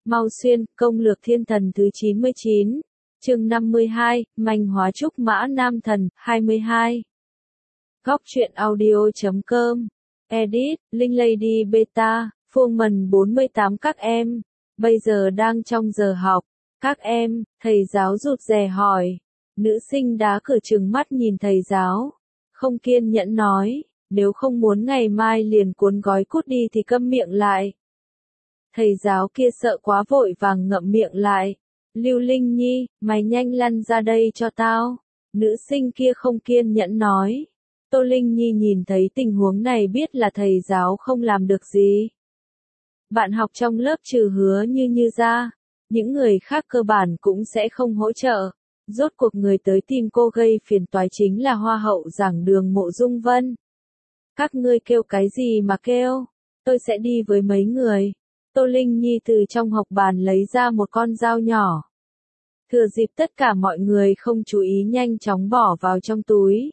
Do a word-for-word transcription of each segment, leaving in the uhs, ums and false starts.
Mau Xuyên, công lược thiên thần thứ chín mươi chín, chương năm mươi hai, manh hóa trúc mã nam thần, hai mươi hai. Góc truyện audio chấm com, edit, Linh Lady Beta, Fullman bốn mươi tám các em, bây giờ đang trong giờ học, các em, thầy giáo rụt rè hỏi, nữ sinh đá cửa trừng mắt nhìn thầy giáo, không kiên nhẫn nói, nếu không muốn ngày mai liền cuốn gói cút đi thì câm miệng lại. Thầy giáo kia sợ quá vội vàng ngậm miệng lại. Lưu Linh Nhi, mày nhanh lăn ra đây cho tao. Nữ sinh kia không kiên nhẫn nói. Tô Linh Nhi nhìn thấy tình huống này biết là thầy giáo không làm được gì. Bạn học trong lớp trừ Hứa Như Như ra, những người khác cơ bản cũng sẽ không hỗ trợ. Rốt cuộc người tới tìm cô gây phiền toái chính là hoa hậu giảng đường Mộ Dung Vân. Các ngươi kêu cái gì mà kêu? Tôi sẽ đi với mấy người. Tô Linh Nhi từ trong học bàn lấy ra một con dao nhỏ. Thừa dịp tất cả mọi người không chú ý nhanh chóng bỏ vào trong túi.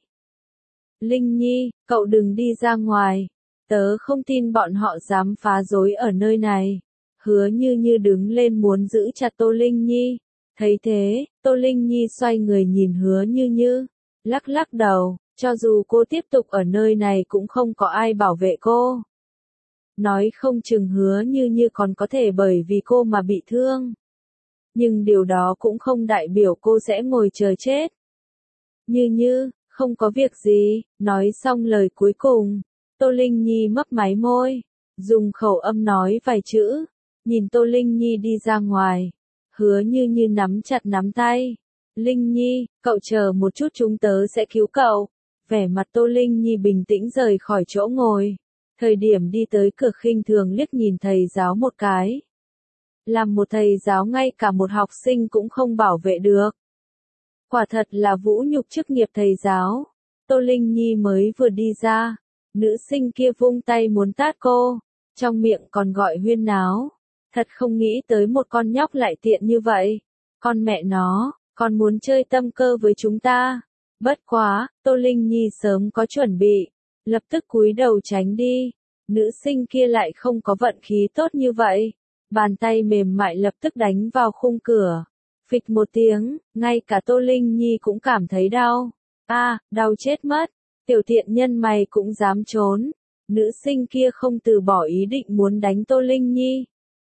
Linh Nhi, cậu đừng đi ra ngoài. Tớ không tin bọn họ dám phá rối ở nơi này. Hứa Như Như đứng lên muốn giữ chặt Tô Linh Nhi. Thấy thế, Tô Linh Nhi xoay người nhìn Hứa Như Như. Lắc lắc đầu, cho dù cô tiếp tục ở nơi này cũng không có ai bảo vệ cô. Nói không chừng Hứa Như Như còn có thể bởi vì cô mà bị thương. Nhưng điều đó cũng không đại biểu cô sẽ ngồi chờ chết. Như Như, không có việc gì, nói xong lời cuối cùng. Tô Linh Nhi mấp máy môi, dùng khẩu âm nói vài chữ, nhìn Tô Linh Nhi đi ra ngoài. Hứa Như Như nắm chặt nắm tay. Linh Nhi, cậu chờ một chút chúng tớ sẽ cứu cậu. Vẻ mặt Tô Linh Nhi bình tĩnh rời khỏi chỗ ngồi. Thời điểm đi tới cửa khinh thường liếc nhìn thầy giáo một cái. Làm một thầy giáo ngay cả một học sinh cũng không bảo vệ được. Quả thật là vũ nhục chức nghiệp thầy giáo. Tô Linh Nhi mới vừa đi ra. Nữ sinh kia vung tay muốn tát cô. Trong miệng còn gọi huyên náo. Thật không nghĩ tới một con nhóc lại tiện như vậy. Con mẹ nó, con muốn chơi tâm cơ với chúng ta. Bất quá, Tô Linh Nhi sớm có chuẩn bị. Lập tức cúi đầu tránh đi. Nữ sinh kia lại không có vận khí tốt như vậy. Bàn tay mềm mại lập tức đánh vào khung cửa. Phịch một tiếng, ngay cả Tô Linh Nhi cũng cảm thấy đau. A, à, đau chết mất. Tiểu tiện nhân mày cũng dám trốn. Nữ sinh kia không từ bỏ ý định muốn đánh Tô Linh Nhi.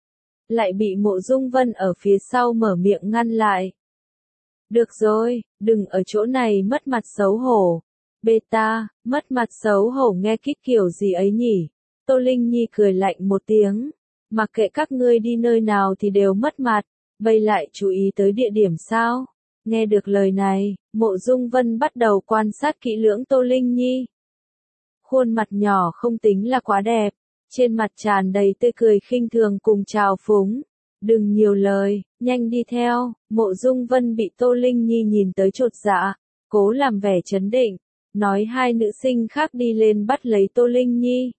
Lại bị Mộ Dung Vân ở phía sau mở miệng ngăn lại. Được rồi, đừng ở chỗ này mất mặt xấu hổ. Beta, mất mặt xấu hổ nghe kích kiểu gì ấy nhỉ? Tô Linh Nhi cười lạnh một tiếng. Mặc kệ các ngươi đi nơi nào thì đều mất mặt. Bây lại chú ý tới địa điểm sao? Nghe được lời này, Mộ Dung Vân bắt đầu quan sát kỹ lưỡng Tô Linh Nhi. Khuôn mặt nhỏ không tính là quá đẹp. Trên mặt tràn đầy tươi cười khinh thường cùng trào phúng. Đừng nhiều lời, nhanh đi theo. Mộ Dung Vân bị Tô Linh Nhi nhìn tới chột dạ. Cố làm vẻ trấn định. Nói hai nữ sinh khác đi lên bắt lấy Tô Linh Nhi.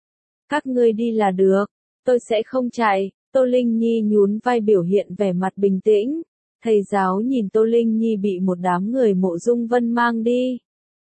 Các ngươi đi là được, tôi sẽ không chạy. Tô Linh Nhi nhún vai biểu hiện vẻ mặt bình tĩnh. Thầy giáo nhìn Tô Linh Nhi bị một đám người Mộ Dung Vân mang đi.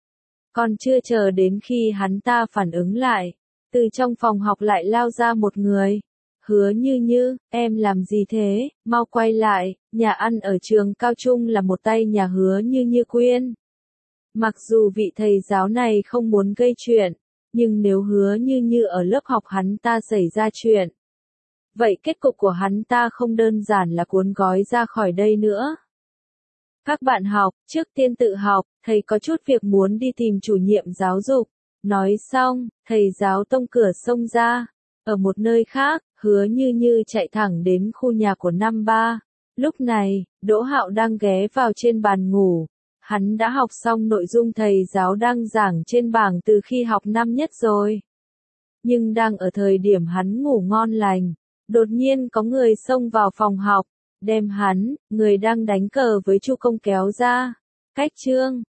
Còn chưa chờ đến khi hắn ta phản ứng lại, từ trong phòng học lại lao ra một người. Hứa Như Như, em làm gì thế, mau quay lại, nhà ăn ở trường cao trung là một tay nhà Hứa Như Như Quyên. Mặc dù vị thầy giáo này không muốn gây chuyện, nhưng nếu Hứa Như Như ở lớp học hắn ta xảy ra chuyện, vậy kết cục của hắn ta không đơn giản là cuốn gói ra khỏi đây nữa. Các bạn học, trước tiên tự học, thầy có chút việc muốn đi tìm chủ nhiệm giáo dục. Nói xong, thầy giáo tông cửa xông ra. Ở một nơi khác, Hứa Như Như chạy thẳng đến khu nhà của năm ba. Lúc này, Đỗ Hạo đang ghé vào trên bàn ngủ. Hắn đã học xong nội dung thầy giáo đang giảng trên bảng từ khi học năm nhất rồi. Nhưng đang ở thời điểm hắn ngủ ngon lành, đột nhiên có người xông vào phòng học, đem hắn, người đang đánh cờ với Chu Công kéo ra. Cách chương,